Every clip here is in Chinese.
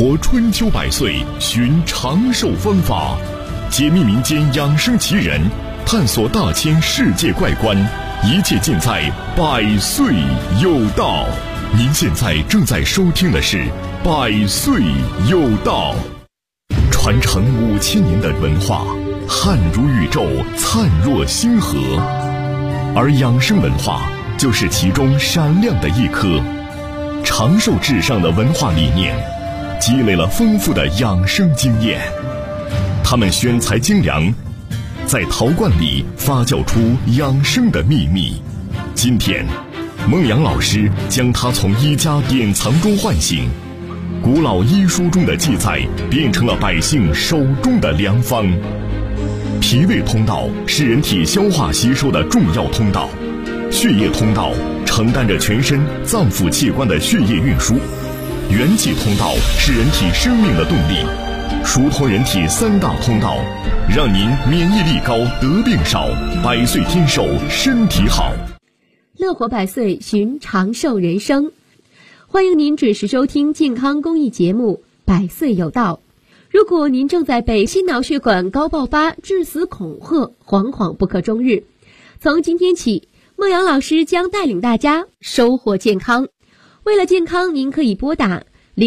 活春秋百岁，寻长寿方法，解密民间养生奇人，探索大千世界怪观，一切尽在百岁有道。您现在正在收听的是百岁有道。传承5000年的文化，汉如宇宙，灿若星河，而养生文化就是其中闪亮的一颗。长寿至上的文化理念，积累了丰富的养生经验。他们选材精良，在陶罐里发酵出养生的秘密。今天孟阳老师将它从医家典藏中唤醒，古老医书中的记载变成了百姓手中的良方。脾胃通道是人体消化吸收的重要通道，血液通道承担着全身脏腑器官的血液运输，元气通道是人体生命的动力。疏通人体3大通道，让您免疫力高，得病少，百岁天寿，身体好。 乐活百岁，寻长寿人生。欢迎您准时收听健康公益节目《百岁有道》。如果您正在被心脑血管高爆发、致死恐吓，惶惶不可终日，从今天起，孟阳老师将带领大家收获健康。为了健康，您可以拨打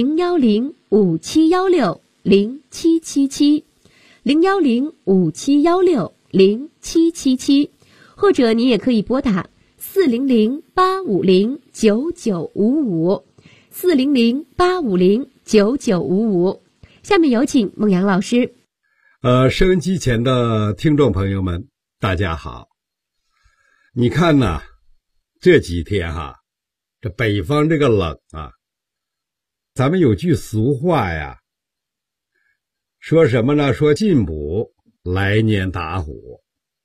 010-5716-0777 010-5716-0777，或者您也可以拨打400-850-9955 400-850-9955。下面有请孟阳老师。 收音机前的听众朋友们，大家好。你看呐，这几天这北方这个冷啊，咱们有句俗话呀，说什么呢？说进补，来年打虎。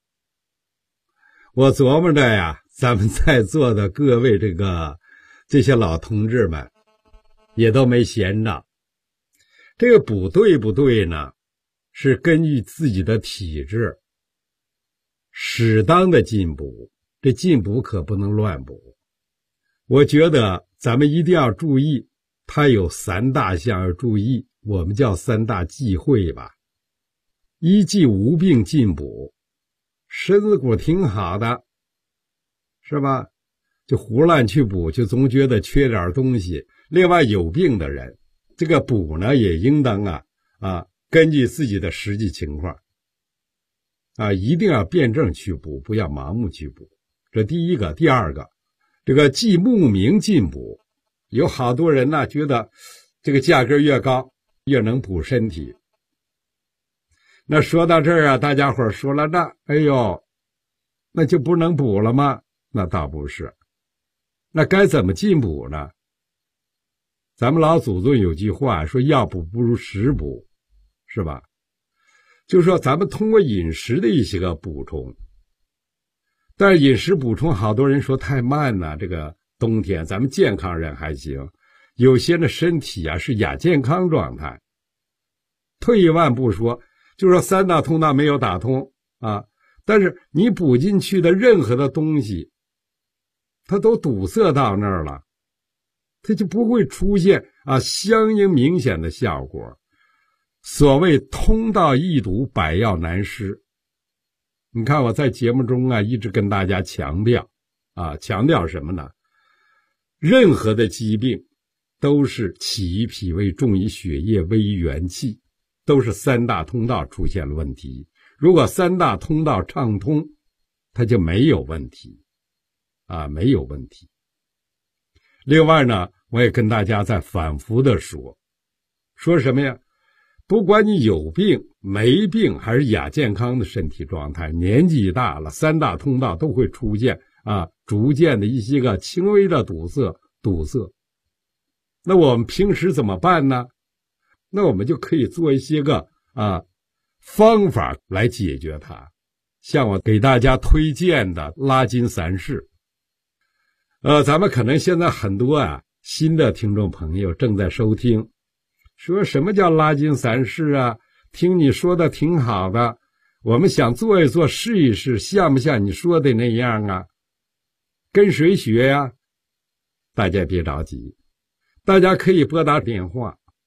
我琢磨着呀，咱们在座的各位这些老同志们也都没闲着。这个补对不对呢？是根据自己的体质适当的进补，这进补可不能乱补。我觉得咱们一定要注意，它有3大项要注意，我们叫3大忌讳吧。一忌无病进补，身子骨挺好的，是吧？就胡乱去补，就总觉得缺点东西。另外有病的人，这个补呢也应当根据自己的实际情况一定要辩证去补，不要盲目去补。这第一个。第二个，这个忌慕名进补。有好多人呢觉得这个价格越高越能补身体。那说到这儿大家伙说了这，哎呦，那就不能补了吗？那倒不是。那该怎么进补呢？咱们老祖宗有句话说，药补不如食补，是吧？就是说咱们通过饮食的一些个补充，但是饮食补充好多人说太慢了，这个冬天咱们健康人还行，有些的身体是亚健康状态。退一万步说，就是说3大通道没有打通但是你补进去的任何的东西，它都堵塞到那儿了，它就不会出现相应明显的效果。所谓通道易堵，百药难施。你看我在节目中一直跟大家强调什么呢？任何的疾病都是起于脾胃，重于血液，危于元气，都是3大通道出现了问题。如果3大通道畅通，它就没有问题没有问题。另外呢，我也跟大家在反复的说什么呀？不管你有病没病，还是亚健康的身体状态，年纪大了，3大通道都会出现逐渐的一些个轻微的堵塞。那我们平时怎么办呢？那我们就可以做一些个方法来解决它。像我给大家推荐的拉筋散式。咱们可能现在很多新的听众朋友正在收听，说什么叫拉筋散式听你说的挺好的，我们想做一做试一试，像不像你说的那样跟谁学呀？大家别着急，大家可以拨打电话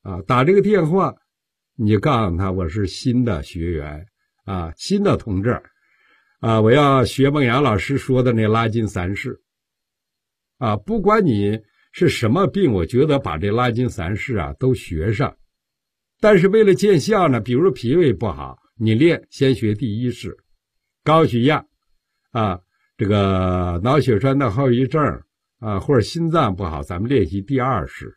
打这个电话，你就告诉他我是新的学员新的同志我要学孟阳老师说的那拉筋三式不管你是什么病，我觉得把这拉筋三式都学上。但是为了见效呢，比如脾胃不好，你练先学第一式，高血压这个脑血栓的后遗症或者心脏不好，咱们练习第二式。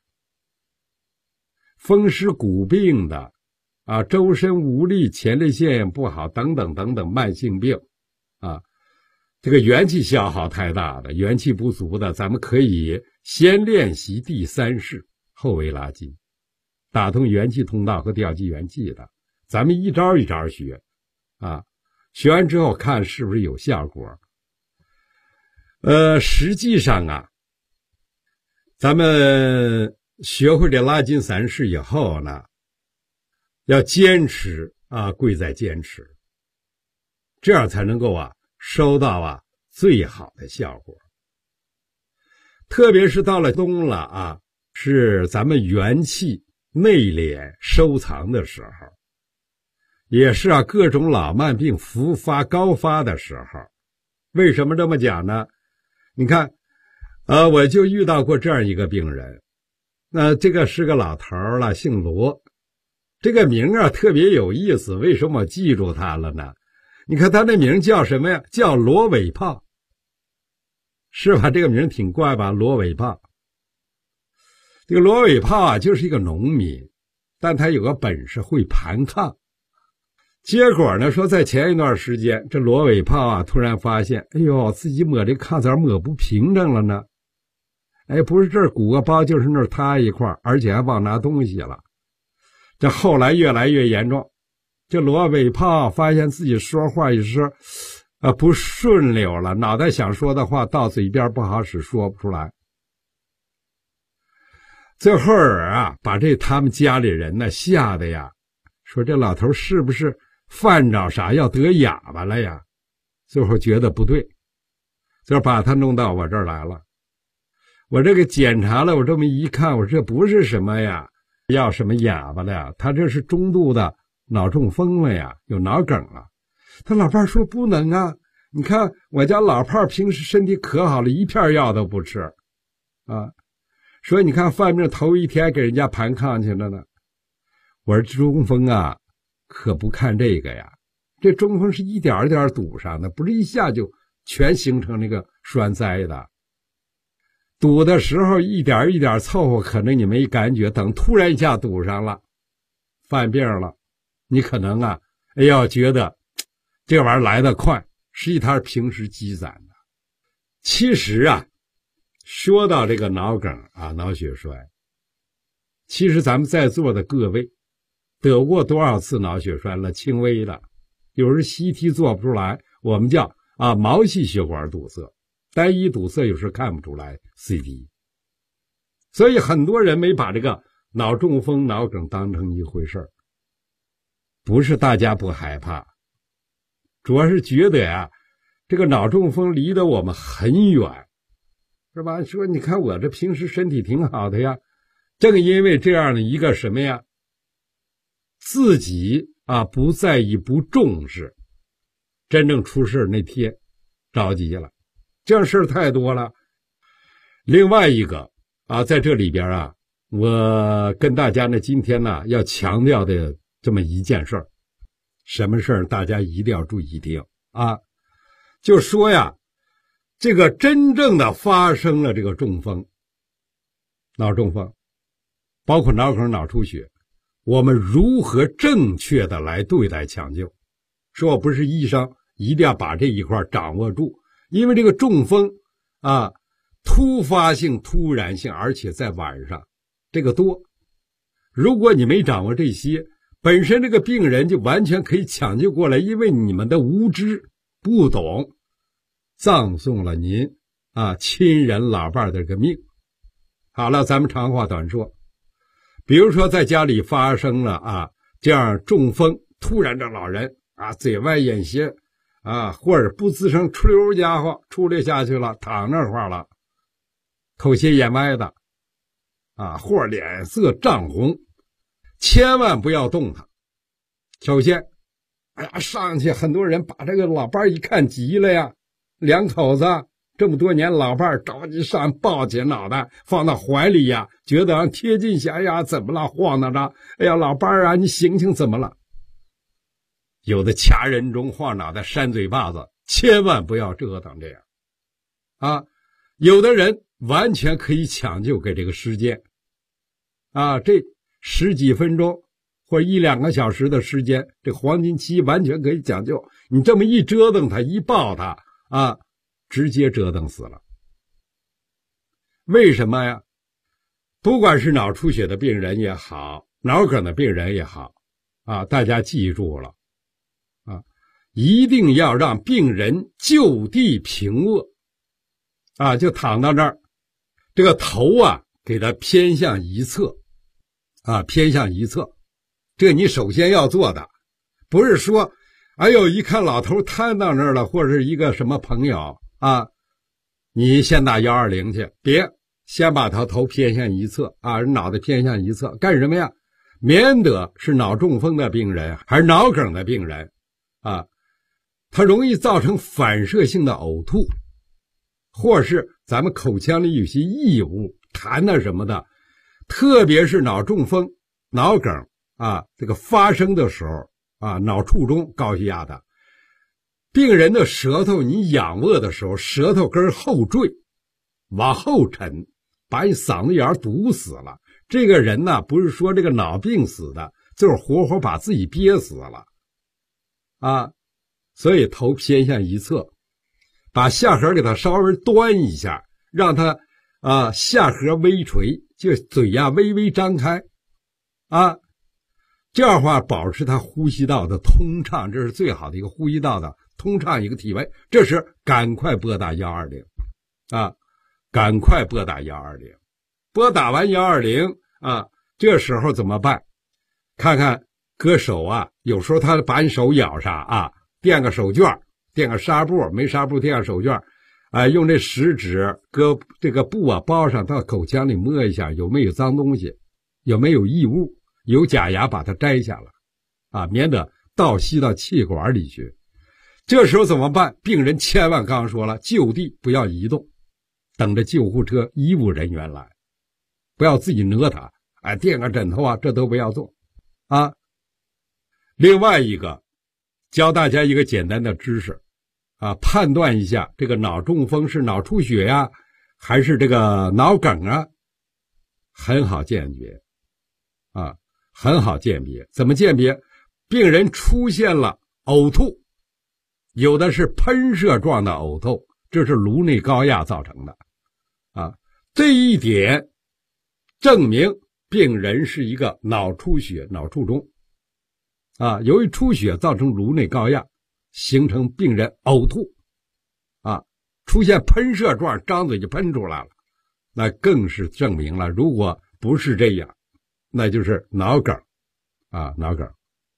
风湿骨病的周身无力、前列腺不好等等等等慢性病这个元气消耗太大的、元气不足的，咱们可以先练习第三式后围拉筋，打通元气通道和调剂元气的，咱们一招一招学学完之后看是不是有效果。实际上咱们学会这拉筋三式以后呢，要坚持贵在坚持，这样才能够收到最好的效果。特别是到了冬了是咱们元气内敛收藏的时候，也是各种老慢病复发高发的时候。为什么这么讲呢？你看我就遇到过这样一个病人，这个是个老头了，姓罗，这个名特别有意思。为什么我记住他了呢？你看他那名叫什么呀？叫罗尾炮，是吧？这个名挺怪吧？罗尾炮。这个罗尾炮就是一个农民，但他有个本事，会盘炕。结果呢，说在前一段时间，这罗尾炮突然发现，哎呦，自己抹这炕咋抹不平整了呢？不是这儿鼓个包，就是那儿塌一块，而且还忘拿东西了。这后来越来越严重，这罗尾炮发现自己说话一时不顺溜了，脑袋想说的话到嘴边不好使，说不出来。最后把他们家里人呢吓得说这老头是不是犯着啥要得哑巴了呀？最后觉得不对，就把他弄到我这儿来了。我这个检查了，我这么一看，我说这不是什么呀，要什么哑巴了呀？他这是中度的脑中风了呀，有脑梗了。他老伴说不能你看我家老炮平时身体可好了，一片药都不吃所以你看犯病头一天给人家盘炕去了呢。我说中风可不看这个呀，这中风是一点一点堵上的，不是一下就全形成那个栓塞的。堵的时候一点一点凑合，可能你没感觉，等突然一下堵上了，犯病了，你可能觉得这玩意儿来得快，实际它是平时积攒的。其实说到这个脑梗脑血栓，其实咱们在座的各位得过多少次脑血栓了？轻微的，有时 CT 做不出来，我们叫毛细血管堵塞，单一堵塞有时看不出来 CT。 所以很多人没把这个脑中风脑梗当成一回事儿。不是大家不害怕，主要是觉得这个脑中风离得我们很远，是吧？说你看我这平时身体挺好的呀，正因为这样的一个什么呀，自己不在意不重视，真正出事那天着急了，这样事儿太多了。另外一个在这里边我跟大家呢今天呢要强调的这么一件事儿，什么事儿大家一定要注意听就说这个真正的发生了这个中风脑中风，包括脑梗脑出血，我们如何正确的来对待抢救。说我不是医生，一定要把这一块掌握住，因为这个中风突发性突然性，而且在晚上这个多，如果你没掌握这些，本身这个病人就完全可以抢救过来，因为你们的无知不懂，葬送了您亲人老伴的这个命。好了，咱们长话短说，比如说在家里发生了这样中风，突然这老人嘴歪眼斜或者不吱声，出溜家伙出溜下去了，躺那块了，口斜眼歪的或脸色涨红， 千万不要动它。首先，上去很多人把这个老伴一看急了呀，两口子这么多年，老伴着急上抱起脑袋放到怀里呀，觉得贴近下呀，怎么了，晃荡着，哎呀，老伴啊，你醒醒，怎么了？有的掐人中晃脑袋扇嘴巴子，千万不要折腾这样啊！有的人完全可以抢救给这个时间啊，这十几分钟或者1-2个小时的时间，这黄金期完全可以抢救。你这么一折腾他，一抱他啊，直接折腾死了。为什么呀？不管是脑出血的病人也好，脑梗的病人也好啊，大家记住了啊，一定要让病人就地平卧啊，就躺到这儿，这个头啊给他偏向一侧啊，偏向一侧。这个你首先要做的，不是说哎呦一看老头瘫到那儿了，或者是一个什么朋友啊，你先打120去，别先把他头偏向一侧啊，脑袋偏向一侧干什么呀？免得是脑中风的病人还是脑梗的病人啊，他容易造成反射性的呕吐，或是咱们口腔里有些异物痰啊什么的，特别是脑中风脑梗啊，这个发生的时候啊，脑卒中高血压的病人的舌头，你仰卧的时候，舌头根后坠，往后沉，把你嗓子眼堵死了。这个人呢，不是说这个脑病死的，就是活活把自己憋死了啊。所以头偏向一侧，把下颌给它稍微端一下，让它下颌微垂，就嘴呀微微张开啊。这样的话保持他呼吸道的通畅，这是最好的一个呼吸道的通畅一个体位。这时赶快拨打120啊，赶快拨打120。拨打完120啊，这时候怎么办？看看搁手啊，有时候他把你手咬上啊，垫个手绢，垫个纱布，没纱布垫个手绢啊，用这食指搁这个布啊包上，到口腔里摸一下有没有脏东西，有没有异物，有假牙把它摘下来啊，免得倒吸到气管里去。这时候怎么办？病人千万刚说了，就地不要移动，等着救护车医务人员来，不要自己挪他，垫个枕头啊，这都不要做啊。另外一个教大家一个简单的知识啊，判断一下这个脑中风是脑出血呀，还是这个脑梗啊，很好鉴别啊，很好鉴别。怎么鉴别？病人出现了呕吐，有的是喷射状的呕吐，这是颅内高压造成的啊。这一点证明病人是一个脑出血、脑卒中啊。由于出血造成颅内高压，形成病人呕吐啊，出现喷射状，张嘴就喷出来了，那更是证明了，如果不是这样，那就是脑梗啊，脑梗。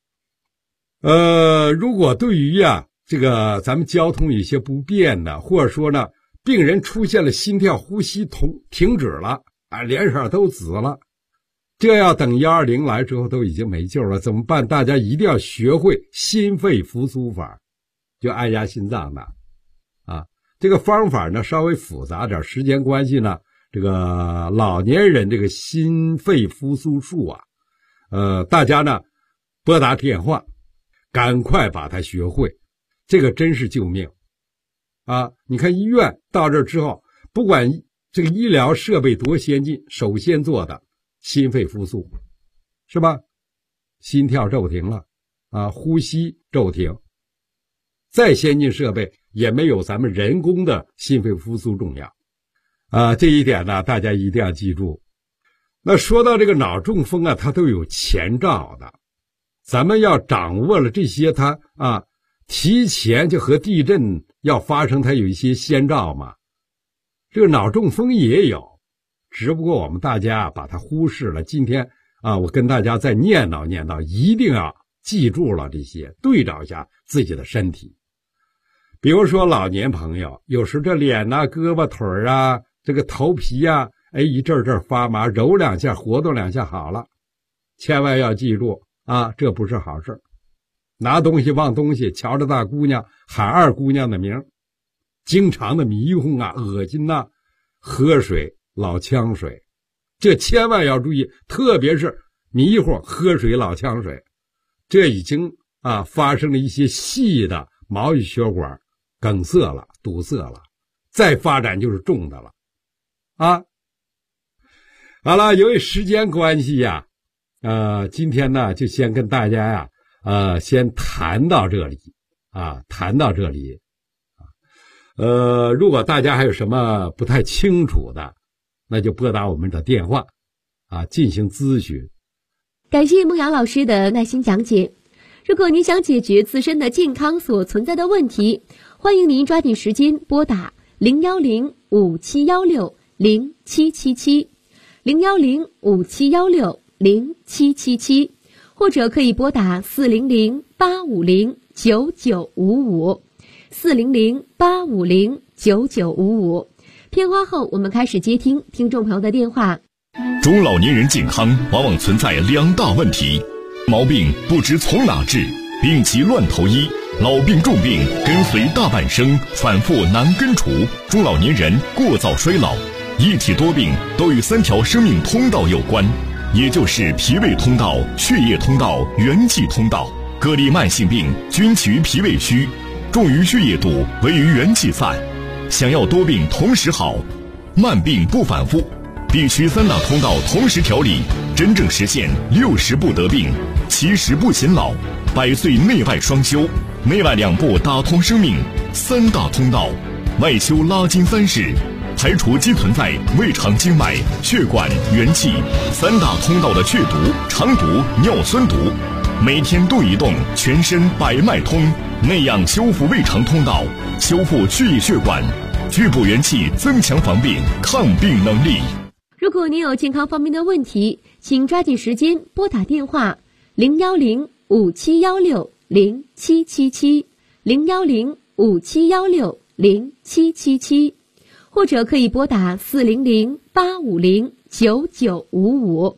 如果对于这个咱们交通有些不便的，或者说呢，病人出现了心跳呼吸停止了啊，脸色都紫了，这要等120来之后都已经没救了，怎么办？大家一定要学会心肺复苏法，就按压心脏的啊。这个方法呢稍微复杂点，时间关系呢，这个老年人这个心肺复苏术啊，大家呢拨打电话，赶快把它学会，这个真是救命啊！你看医院到这之后，不管这个医疗设备多先进，首先做的心肺复苏，是吧？心跳骤停了啊，呼吸骤停，再先进设备也没有咱们人工的心肺复苏重要啊！这一点呢，大家一定要记住。那说到这个脑中风啊，它都有前兆的，咱们要掌握了这些，它提前就和地震要发生，它有一些先兆嘛。这个脑中风也有，只不过我们大家把它忽视了。今天我跟大家再念叨，一定要记住了这些，对照一下自己的身体。比如说老年朋友，有时这脸胳膊腿这个头皮一阵阵发麻，揉两下活动两下好了千万要记住啊，这不是好事。拿东西忘东西，瞧着大姑娘喊二姑娘的名，经常的迷糊啊，恶心呐，喝水老呛水，这千万要注意，特别是迷糊喝水老呛水，这已经发生了一些细的毛细血管梗塞了，堵塞了，再发展就是重的了啊。好了，由于时间关系呀，今天呢就先跟大家呀先谈到这里如果大家还有什么不太清楚的，那就拨打我们的电话进行咨询。 感谢孟阳老师的耐心讲解。如果您想解决自身的健康所存在的问题，欢迎您抓紧时间拨打01057160777 01057160777，或者可以拨打400-850-9955 400-850-9955。片花后，我们开始接听听众朋友的电话。 中老年人健康往往存在2大问题：毛病不知从哪治，病急乱投医，老病重病跟随大半生，反复难根除，中老年人过早衰老。一体多病都与3条生命通道有关，也就是脾胃通道、血液通道、元气通道。各类慢性病均起于脾胃虚，重于血液堵，为于元气散。想要多病同时好，慢病不反复，必须3大通道同时调理，真正实现60不得病，70不显老，100岁内外双修，内外2部打通生命，3大通道，外修拉筋3式，排除积存在胃肠经脉、血管、元气3大通道的血毒、肠毒、尿酸毒。每天动一动，全身百脉通，内养修复胃肠通道，修复血液血管，聚补元气，增强防病抗病能力。 如果您有健康方面的问题，请抓紧时间拨打电话01057160777 01057160777，或者可以拨打400-850-9955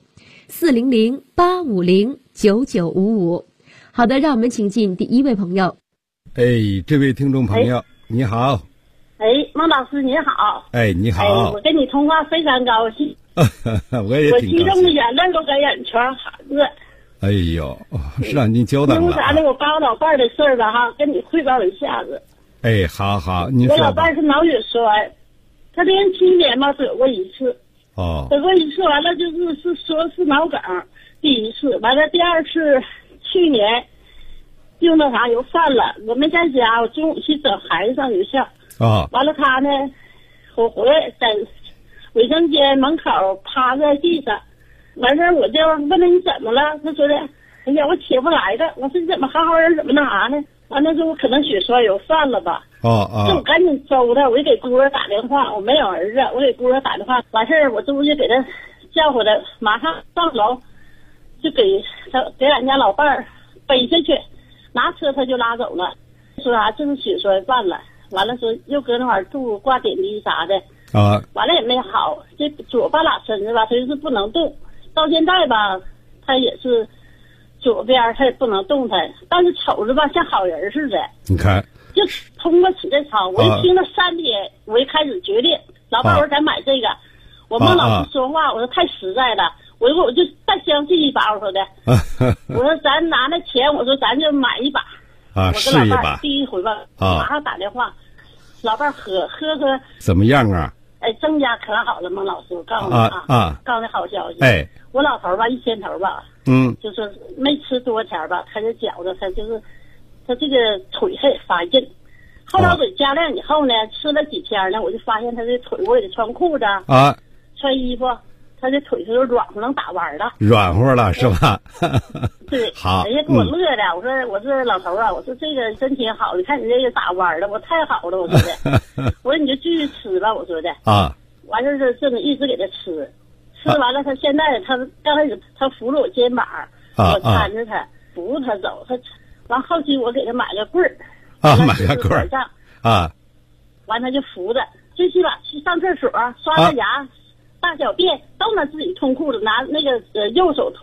400-850-9955。好的，让我们请进第一位朋友。 这位听众朋友，你好。 孟老师你好。 你好。 我跟你通话非常高兴。 我也挺高兴。 我激动的眼泪都给眼圈含着。 是啊，您久等了。 因为啥呢？我把我老伴儿的事儿吧跟你汇报一下子。 好，您说吧。 我老伴儿是脑血栓，他连7年吧得过一次。得过一次，完了就是说是脑梗，第一次，完了第二次去年又那啥又犯了。我没在家，我中午去等孩子上学校。完了他呢，我回来在卫生间门口趴在地上，完事儿我就问他你怎么了？他说的，哎呀我起不来的。我说你怎么好好人怎么那啥呢？完了说我可能血栓有犯了吧。这我赶紧收他，我就给姑儿打电话，我没有儿子，我给姑儿打电话，完事儿我这不就给他叫回来，马上上楼就给俺家老伴儿背下去，拿车他就拉走了，说啥这是血栓犯了，完了说又搁那块儿住挂点滴啥的，完了也没好，这左半拉身子吧，他就是不能动，到现在吧，他也是左边他也不能动弹，但是瞅着吧像好人似的。 你看。 就通过起这操，我一听了3天，我一开始决定，老伴儿我咱买这个。我孟老师说话，我说太实在了，我就再相信一把，我说的，我说咱拿那钱，我说咱就买一把。我跟老伴儿第一回吧，马上打电话，老伴儿喝怎么样啊？ 增加可好了，孟老师，我告诉你告诉你好消息。我老头吧，1天头吧，就是没吃多钱吧，他就觉着他就是。他这个腿还发硬，后来我给加量以后呢，吃了几天呢，我就发现他这腿，我给他穿裤子穿衣服，他这腿就软乎，能打弯了， 软乎了是吧？ 对， 好， 人家给我乐的，我说老头啊，我说这个真挺好，你看你这个打弯了，我太好了，我说的，我说你就继续吃吧，我说的完事儿这么一直给他吃完了，他现在他刚开始他扶着我肩膀，我搀着他扶他走，他。完后期我给他买个棍儿， 买个棍儿完他就扶着，最起码去上厕所、刷个牙、大小便都能自己通裤子，拿那个右手吞，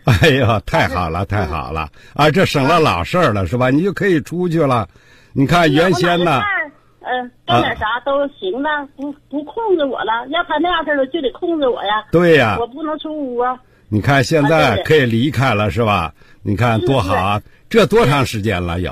哎呀，太好了，太好了啊！这省了老事儿了，是吧？你就可以出去了。你看原先呢， 干点啥都行了，不控制我了。要他那样式的就得控制我呀。 对呀， 我不能出屋啊。 你看现在可以离开了，是吧？你看多好啊！这多长时间了？有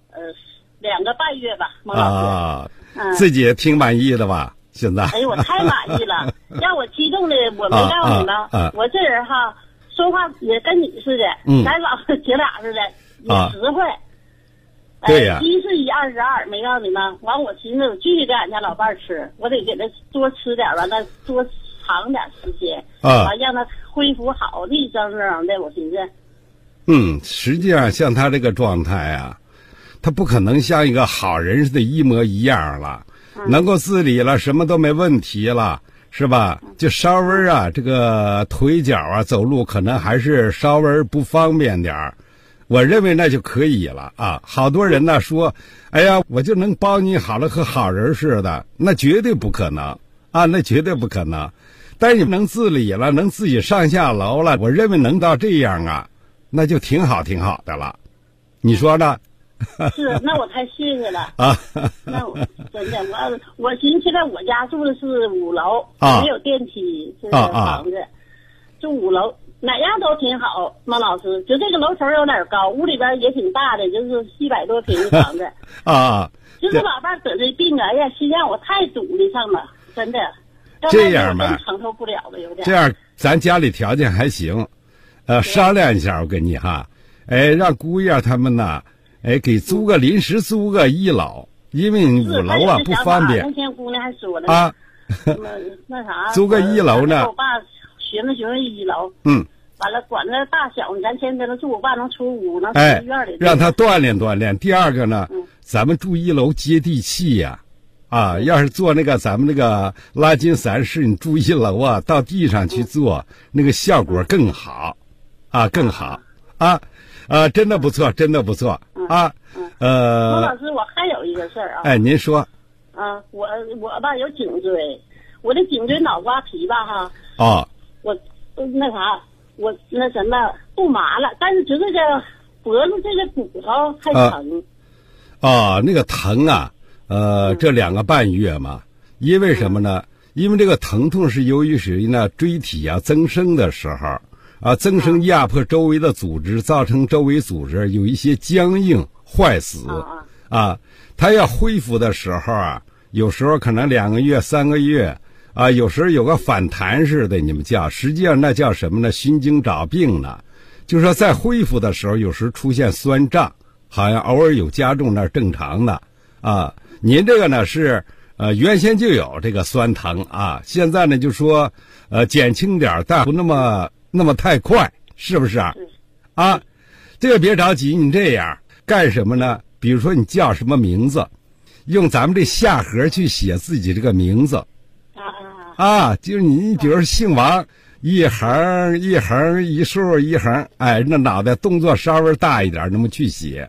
2个半月吧，孟老师。 自己挺满意的吧？现在。 哎呦，我太满意了，让我激动的，我没告诉你们，我这人哈，说话也跟你似的，来老姐俩似的，也实惠。 对呀。 1是1，2是2，没告诉你们。完，我寻思我继续给俺家老伴儿吃，我得给他多吃点，完了多长点时间，完让他恢复好，立正正的。我寻思。 实际上像他这个状态啊，他不可能像一个好人似的一模一样了，能够自理了，什么都没问题了，是吧？就稍微啊，这个腿脚啊，走路可能还是稍微不方便点儿。我认为那就可以了啊！好多人呢说，哎呀，我就能包你好了，和好人似的，那绝对不可能啊，那绝对不可能。但是你能自理了，能自己上下楼了，我认为能到这样啊，那就挺好的了。你说呢？ 是，那我太谢谢了啊！那我真的，我寻思现在我家住的是5楼，没有电梯，这个房子住5楼。哪样都挺好，孟老师，就这个楼层有点高，屋里边也挺大的，就是700多平的房子就是老伴得这病，哎呀，心让我太阻力上了，真的。 这样吧， 承受不了了，有点。 这样，咱家里条件还行，商量一下，我跟你哈，让姑爷他们呢，给临时租个1楼，因为5楼啊不方便。 那天姑娘还说了那啥， 租个1楼呢。 我爸寻思1楼，完了管那大小，咱先跟他住，我爸能出屋，能出院里， 让他锻炼锻炼。第二个呢，咱们住1楼接地气呀，要是做那个咱们那个拉筋散式，你住1楼啊，到地上去做，那个效果更好，更好真的不错，真的不错孟老师，我还有一个事儿啊。 您说。 我吧有颈椎，我的颈椎脑瓜皮吧哈。我那啥，我那什么不麻了，但是觉得这脖子这个骨头还疼。 那个疼啊，这2个半月嘛，因为什么呢？因为这个疼痛是由于属于呢椎体啊增生的时候增生压迫周围的组织，造成周围组织有一些僵硬坏死它要恢复的时候啊，有时候可能2个月3个月。有时候有个反弹似的，你们叫，实际上那叫什么呢？熏经找病呢。就是说在恢复的时候，有时出现酸胀，好像偶尔有加重，那是正常的您这个呢是原先就有这个酸疼现在呢就说减轻点，但不那么太快，是不是这个别着急，你这样干什么呢？比如说你叫什么名字，用咱们这下盒去写自己这个名字。就是你比如说姓王，一横一横一竖一横，那脑袋动作稍微大一点，那么去写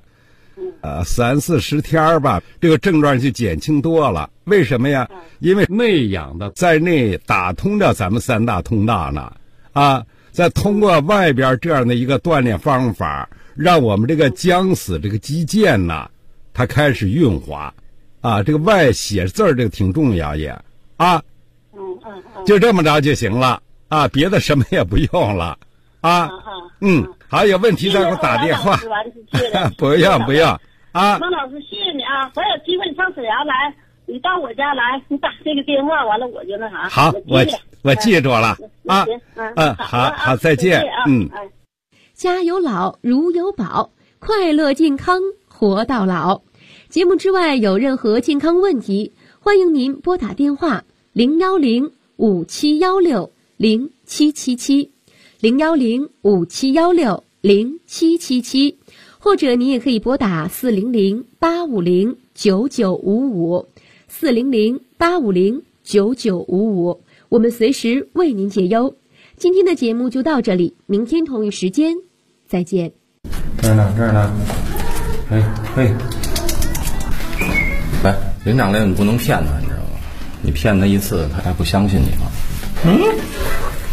，3、40天吧，这个症状就减轻多了。为什么呀？因为内养的在内打通着咱们3大通道呢，再通过外边这样的一个锻炼方法，让我们这个僵死这个肌腱呢，它开始运滑，这个外写字儿这个挺重要也就这么着就行了别的什么也不用了好，有问题再给我打电话。不用孟老师，谢谢你我有机会你上沈阳来，你到我家来，你打这个电话，完了我就那啥。 好，我记住了好，再见。 家有老如有宝，快乐健康活到老。节目之外有任何健康问题，欢迎您拨打电话010-5716-0777 010-5716-0777，或者你也可以拨打400-850-9955 400-850-9955，我们随时为您解忧。今天的节目就到这里，明天同一时间再见。 这儿呢，嘿，来，领长来，你不能骗他，你知道吗？你骗他一次，他还不相信你吗？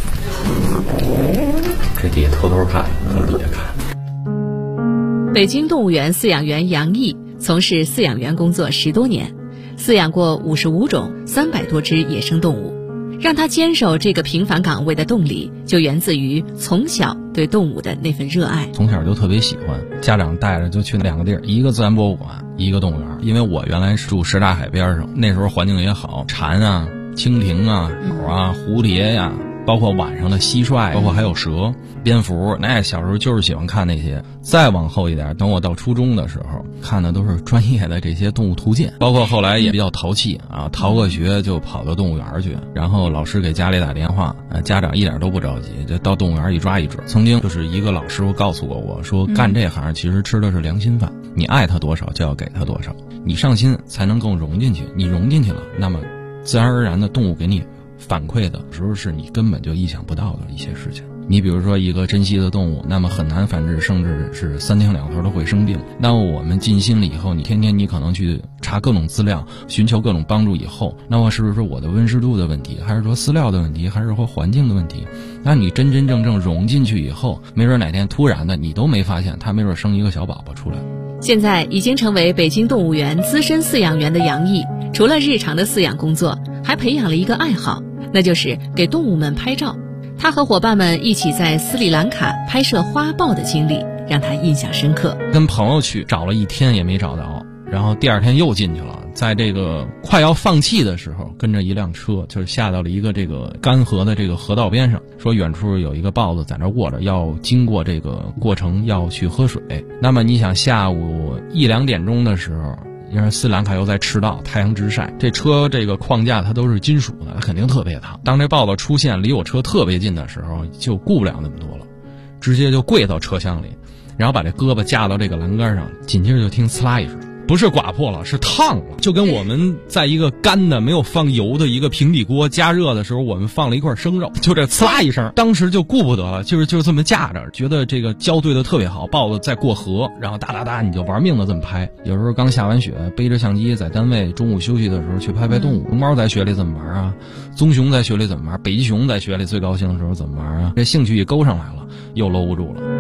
这底下偷偷看，底下看。 北京动物园饲养员杨毅从事饲养员工作10多年，饲养过55种300多只野生动物。让他坚守这个平凡岗位的动力，就源自于从小对动物的那份热爱。 从小就特别喜欢，家长带着就去2个地儿，一个自然博物馆，一个动物园。因为我原来是住什刹海边上，那时候环境也好，蝉啊、蜻蜓啊、狗啊、蝴蝶呀，包括晚上的蟋蟀，包括还有蛇、蝙蝠，那小时候就是喜欢看那些。再往后一点，等我到初中的时候，看的都是专业的这些动物图鉴，包括后来也比较淘气啊，逃个学就跑到动物园去，然后老师给家里打电话，家长一点都不着急，就到动物园一抓一准。曾经就是一个老师傅告诉过我说，干这行其实吃的是良心饭，你爱他多少就要给他多少，你上心才能更融进去，你融进去了，那么自然而然的动物给你反馈的时候是你根本就意想不到的一些事情。你比如说一个珍稀的动物，那么很难繁殖，甚至是3天2头都会生病。那么我们尽心了以后，你天天你可能去查各种资料，寻求各种帮助以后，那么是不是我的温湿度的问题，还是说饲料的问题，还是说环境的问题？那你真真正正融进去以后，没准哪天突然的你都没发现，它没准生一个小宝宝出来。 现在已经成为北京动物园资深饲养员的杨毅，除了日常的饲养工作，还培养了一个爱好，那就是给动物们拍照。他和伙伴们一起在斯里兰卡拍摄花豹的经历让他印象深刻。 跟朋友去找了1天也没找到，然后第2天又进去了，在这个快要放弃的时候，跟着一辆车就是下到了一个这个干河的这个河道边上，说远处有一个豹子在那卧着，要经过这个过程要去喝水。那么你想下午1、2点钟的时候，因为斯里兰卡又在赤道，太阳直晒，这车这个框架它都是金属的，它肯定特别烫。当这豹子出现离我车特别近的时候，就顾不了那么多了，直接就跪到车厢里，然后把这胳膊架到这个栏杆上，紧接着就听呲啦一声，不是刮破了，是烫了，就跟我们在一个干的没有放油的一个平底锅加热的时候，我们放了一块生肉，就这呲啦一声，当时就顾不得了，就这么架着，觉得这个胶对的特别好，豹子在过河，然后哒哒哒你就玩命的这么拍。有时候刚下完雪，背着相机在单位中午休息的时候去拍拍动物。龙猫在雪里怎么玩啊？棕熊在雪里怎么玩？北极熊在雪里最高兴的时候怎么玩啊？这兴趣一勾上来了，又搂不住了。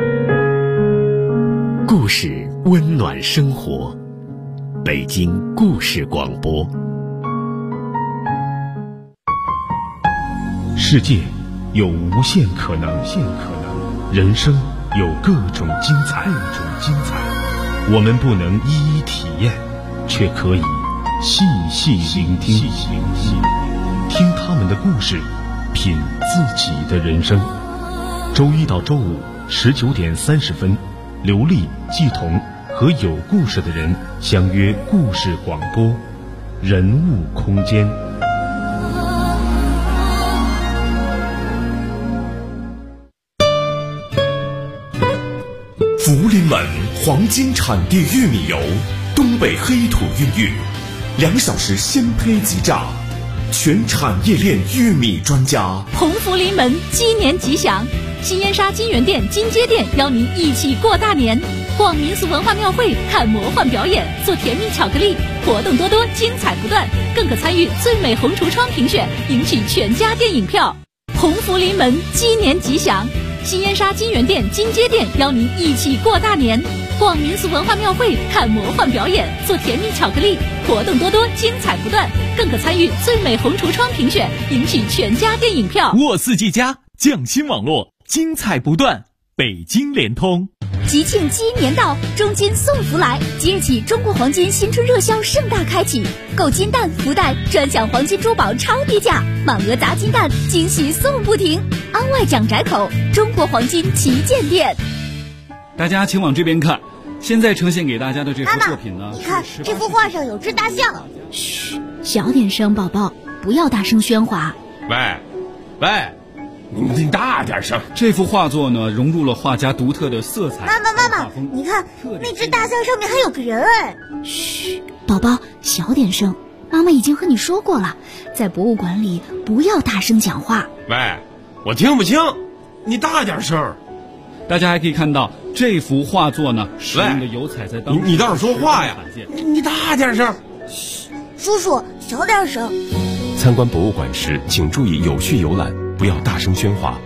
故事温暖生活，北京故事广播。世界有无限可能，人生有各种精彩。我们不能一一体验，却可以细细聆听，听他们的故事，品自己的人生。周一到周五19点30分，刘丽、季彤和有故事的人相约故事广播，人物空间。涪陵门黄金产地玉米油，东北黑土孕育，2小时鲜胚即榨，全产业链玉米专家。 鸿福临门，鸡年吉祥！新燕莎金源店、金街店邀您一起过大年，逛民俗文化庙会，看魔幻表演，做甜蜜巧克力，活动多多，精彩不断，更可参与最美红橱窗评选，赢取全家电影票。鸿福临门，鸡年吉祥！新燕莎金源店、金街店邀您一起过大年，逛民俗文化庙会，看魔幻表演，做甜蜜巧克力，活动多多，精彩不断，更可参与最美红橱窗评选，赢取全家电影票。 沃四 G 加匠心网络，精彩不断，北京联通。 吉庆鸡年到，中金送福来！即日起，中国黄金新春热销盛大开启，购金蛋、福袋专享黄金珠宝超低价，满额砸金蛋，惊喜送不停。安外蒋窄口，中国黄金旗舰店。 大家请往这边看，现在呈现给大家的这幅作品呢， 你看这幅画上有只大象。 嘘，小点声，宝宝，不要大声喧哗。 喂，你大点声！ 这幅画作呢，融入了画家独特的色彩。 妈妈，你看那只大象上面还有个人哎！ 嘘，宝宝，小点声。妈妈已经和你说过了，在博物馆里不要大声讲话。 喂，我听不清，你大点声。 大家还可以看到这幅画作呢，使用的油彩在当中。 你倒是说话呀！你大点声。 嘘，叔叔，小点声。 参观博物馆时，请注意有序游览，不要大声喧哗。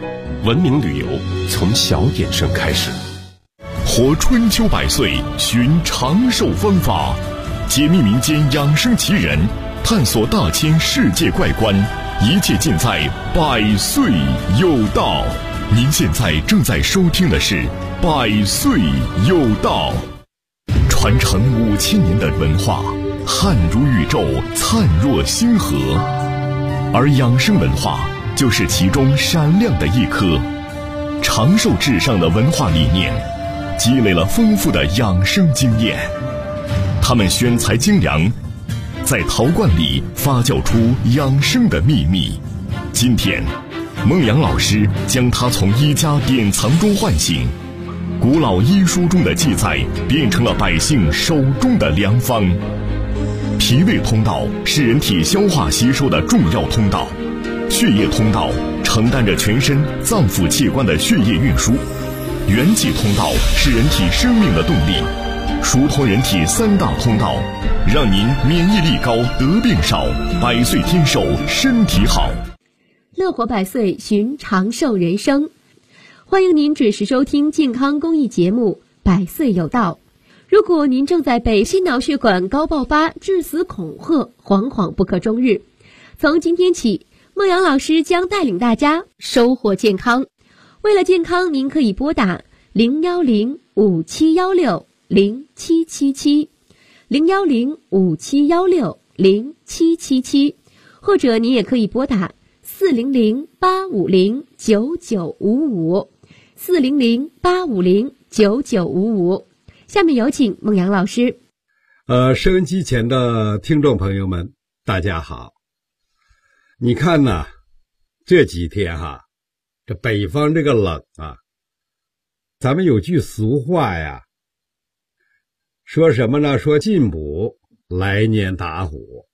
文明旅游从小点声开始。活春秋百岁，寻长寿方法，解密民间养生奇人，探索大千世界怪观，一切尽在百岁有道。您现在正在收听的是百岁有道，传承5000年的文化，汉如宇宙，灿若星河，而养生文化就是其中闪亮的一颗。长寿至上的文化理念，积累了丰富的养生经验。他们选材精良，在陶罐里发酵出养生的秘密。今天孟阳老师将它从医家典藏中唤醒，古老医书中的记载变成了百姓手中的良方。脾胃通道是人体消化吸收的重要通道，血液通道承担着全身脏腑器官的血液运输，元气通道是人体生命的动力，疏通人体3大通道，让您免疫力高，得病少，百岁天寿，身体好。 乐活百岁，寻长寿人生。欢迎您准时收听健康公益节目《百岁有道》。如果您正在被心脑血管高爆发致死恐吓，惶惶不可终日，从今天起，孟阳老师将带领大家收获健康。为了健康，您可以拨打010-5716-0777 010-5716-0777，或者您也可以拨打400-850-9955 400-850-9955。下面有请孟阳老师。 收音机前的听众朋友们，大家好。你看呐，这几天这北方这个冷啊，咱们有句俗话呀，说什么呢？说进补，来年打虎。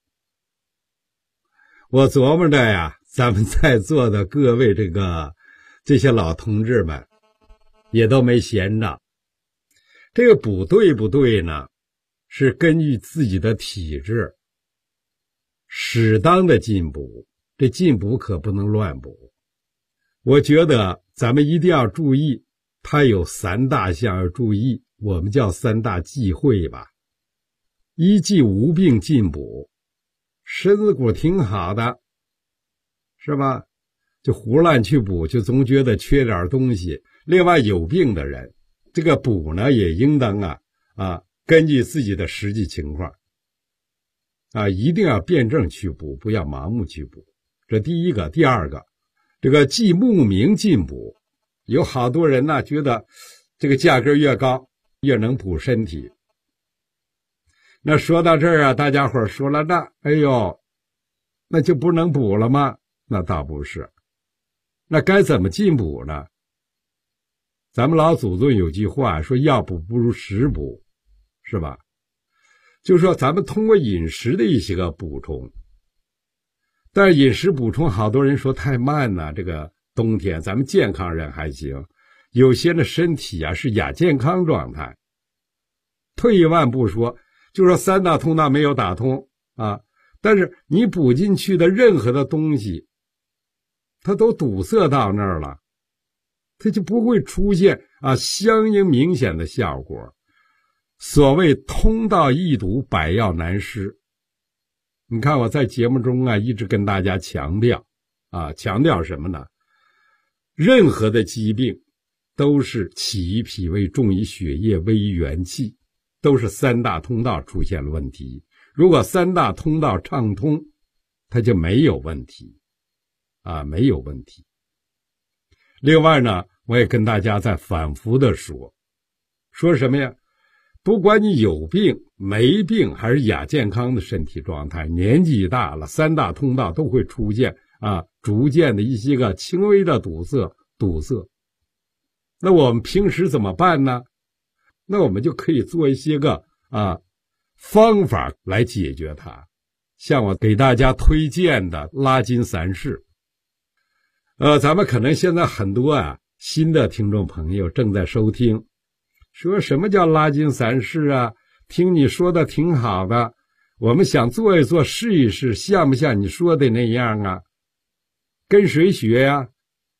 我琢磨着呀，咱们在座的各位这些老同志们也都没闲着。这个补对不对呢？是根据自己的体质适当的进补，这进补可不能乱补。我觉得咱们一定要注意，它有3大项要注意，我们叫3大忌讳吧。一忌无病进补，身子骨挺好的，是吧？就胡乱去补，就总觉得缺点东西。另外有病的人，这个补呢也应当根据自己的实际情况一定要辩证去补，不要盲目去补。这第一个。第二个，这个忌慕名进补。有好多人呢觉得这个价格越高越能补身体。那说到这儿大家伙说了哎呦，那就不能补了吗？那倒不是。那该怎么进补呢？咱们老祖宗有句话说，药补不如食补，是吧？就是说咱们通过饮食的一些个补充，但是饮食补充好多人说太慢了，这个冬天咱们健康人还行，有些的身体是亚健康状态。退一万步说，就说3大通道没有打通但是你补进去的任何的东西，它都堵塞到那儿了，它就不会出现相应明显的效果。所谓通道易堵，百药难施。你看我在节目中一直跟大家强调什么呢？任何的疾病都是起于脾胃，重于血液，微于元气，都是3大通道出现了问题。如果3大通道畅通，它就没有问题没有问题。另外呢，我也跟大家在反复的说什么呀？不管你有病没病还是亚健康的身体状态，年纪大了3大通道都会出现逐渐的一些个轻微的堵塞。那我们平时怎么办呢？那我们就可以做一些个方法来解决它。像我给大家推荐的拉筋散式。咱们可能现在很多新的听众朋友正在收听，说什么叫拉筋散式听你说的挺好的，我们想做一做试一试，像不像你说的那样跟谁学呀？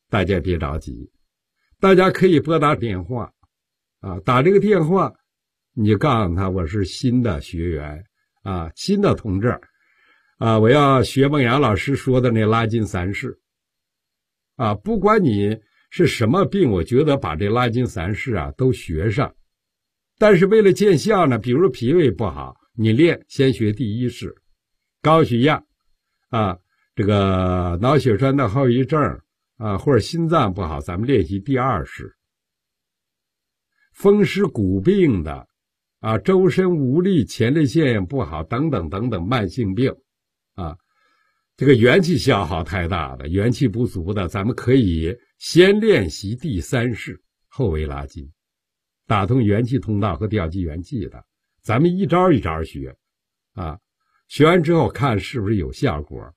大家别着急，大家可以拨打电话啊，打这个电话，你就告诉他我是新的学员啊，新的同志啊，我要学孟阳老师说的那拉筋3式啊，不管你是什么病，我觉得把这拉筋3式啊都学上。但是为了见效呢，比如脾胃不好，你练先学第1式，高血压啊，这个脑血栓的后遗症啊，或者心脏不好，咱们练习第2式。风湿骨病的啊，周身无力、前列腺不好等等等等慢性病啊，这个元气消耗太大的、元气不足的，咱们可以先练习第3式后围拉筋，打通元气通道和调集元气的，咱们一招一招学啊，学完之后看是不是有效果。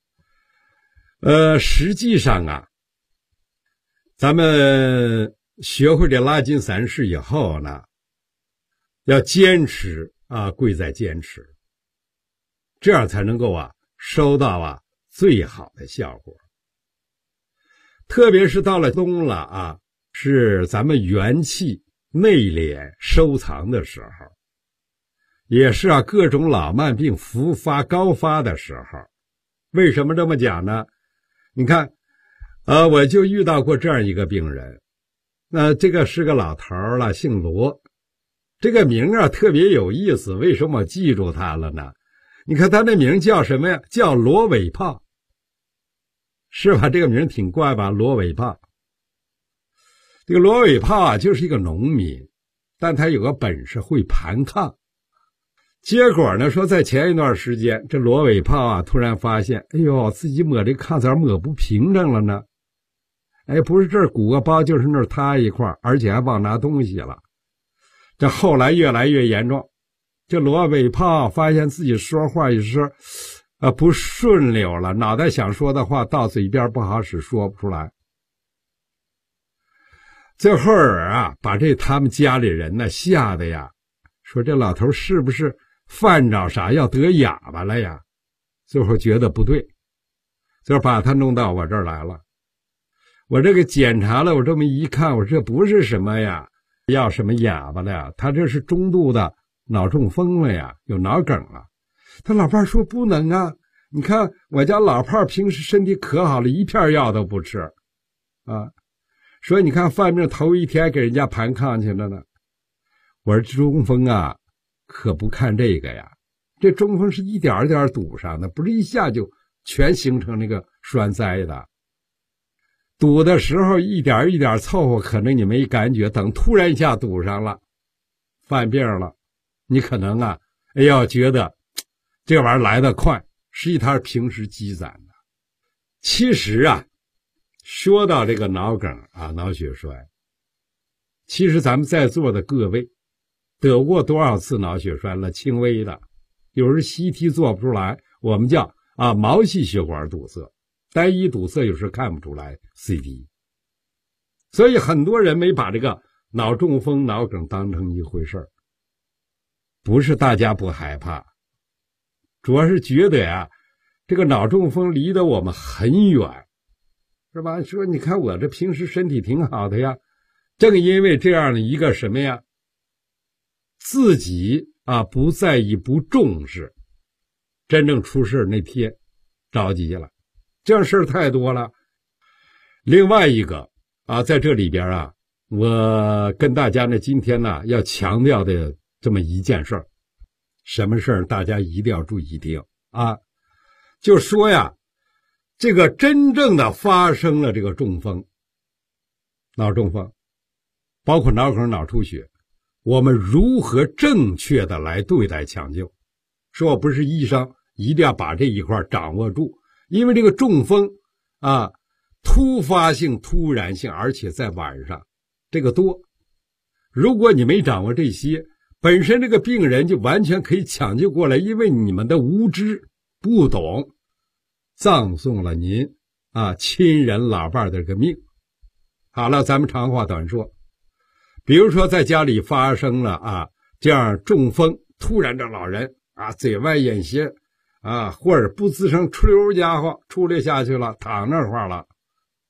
实际上啊，咱们学会这拉筋3式以后呢，要坚持啊，贵在坚持，这样才能够啊收到啊最好的效果。特别是到了冬了啊，是咱们元气内敛收藏的时候，也是啊各种老慢病复发高发的时候。为什么这么讲呢？你看我就遇到过这样一个病人，那这个是个老头了，姓罗，这个名啊特别有意思，为什么我记住他了呢？你看他那名叫什么呀？叫罗尾炮，是吧？这个名挺怪吧？罗尾炮。这个罗尾炮啊，就是一个农民，但他有个本事，会盘炕。结果呢，说在前一段时间，这罗尾炮啊，突然发现，哎呦，自己抹这炕咋抹不平整了呢？哎，不是这儿鼓个包，就是那儿塌一块，而且还忘拿东西了。这后来越来越严重，这罗尾炮发现自己说话也是不顺溜了，脑袋想说的话到嘴边不好使，说不出来。这会儿啊，把他们家里人呢吓得呀，说这老头是不是犯着啥要得哑巴了呀？最后觉得不对，就把他弄到我这儿来了。我这个检查了，我这么一看，我说这不是什么呀，要什么哑巴了呀？他这是中度的脑中风了呀，有脑梗了。他老伴说不能啊，你看我家老炮平时身体可好了，一片药都不吃啊。说你看犯病头一天给人家盘炕去了呢。我说中风啊，可不看这个呀，这中风是一点一点堵上的，不是一下就全形成那个栓塞的。堵的时候一点一点凑合，可能你没感觉，等突然一下堵上了，犯病了，你可能啊，哎呦，觉得这玩意儿来得快，实际它是平时积攒的。其实啊，说到这个脑梗啊、脑血栓，其实咱们在座的各位得过多少次脑血栓了？轻微的，有时CT做不出来，我们叫毛细血管堵塞，单一堵塞有时看不出来 CT。 所以很多人没把这个脑中风、脑梗当成一回事儿。不是大家不害怕，主要是觉得呀，这个脑中风离得我们很远，是吧？说你看我这平时身体挺好的呀，正因为这样的一个什么呀，自己不在意、不重视，真正出事那天着急了，这样事儿太多了。另外一个在这里边我跟大家呢今天呢要强调的这么一件事儿，什么事儿大家一定要注意听就说呀，这个真正的发生了这个中风、脑中风，包括脑梗、脑出血，我们如何正确的来对待抢救？说我不是医生，一定要把这一块掌握住，因为这个中风突发性、突然性，而且在晚上这个多。如果你没掌握这些，本身这个病人就完全可以抢救过来，因为你们的无知不懂，葬送了您亲人老伴的这个命。好了，咱们长话短说，比如说在家里发生了这样中风，突然这老人嘴歪眼斜或者不吱声，出溜家伙出溜下去了，躺那块了。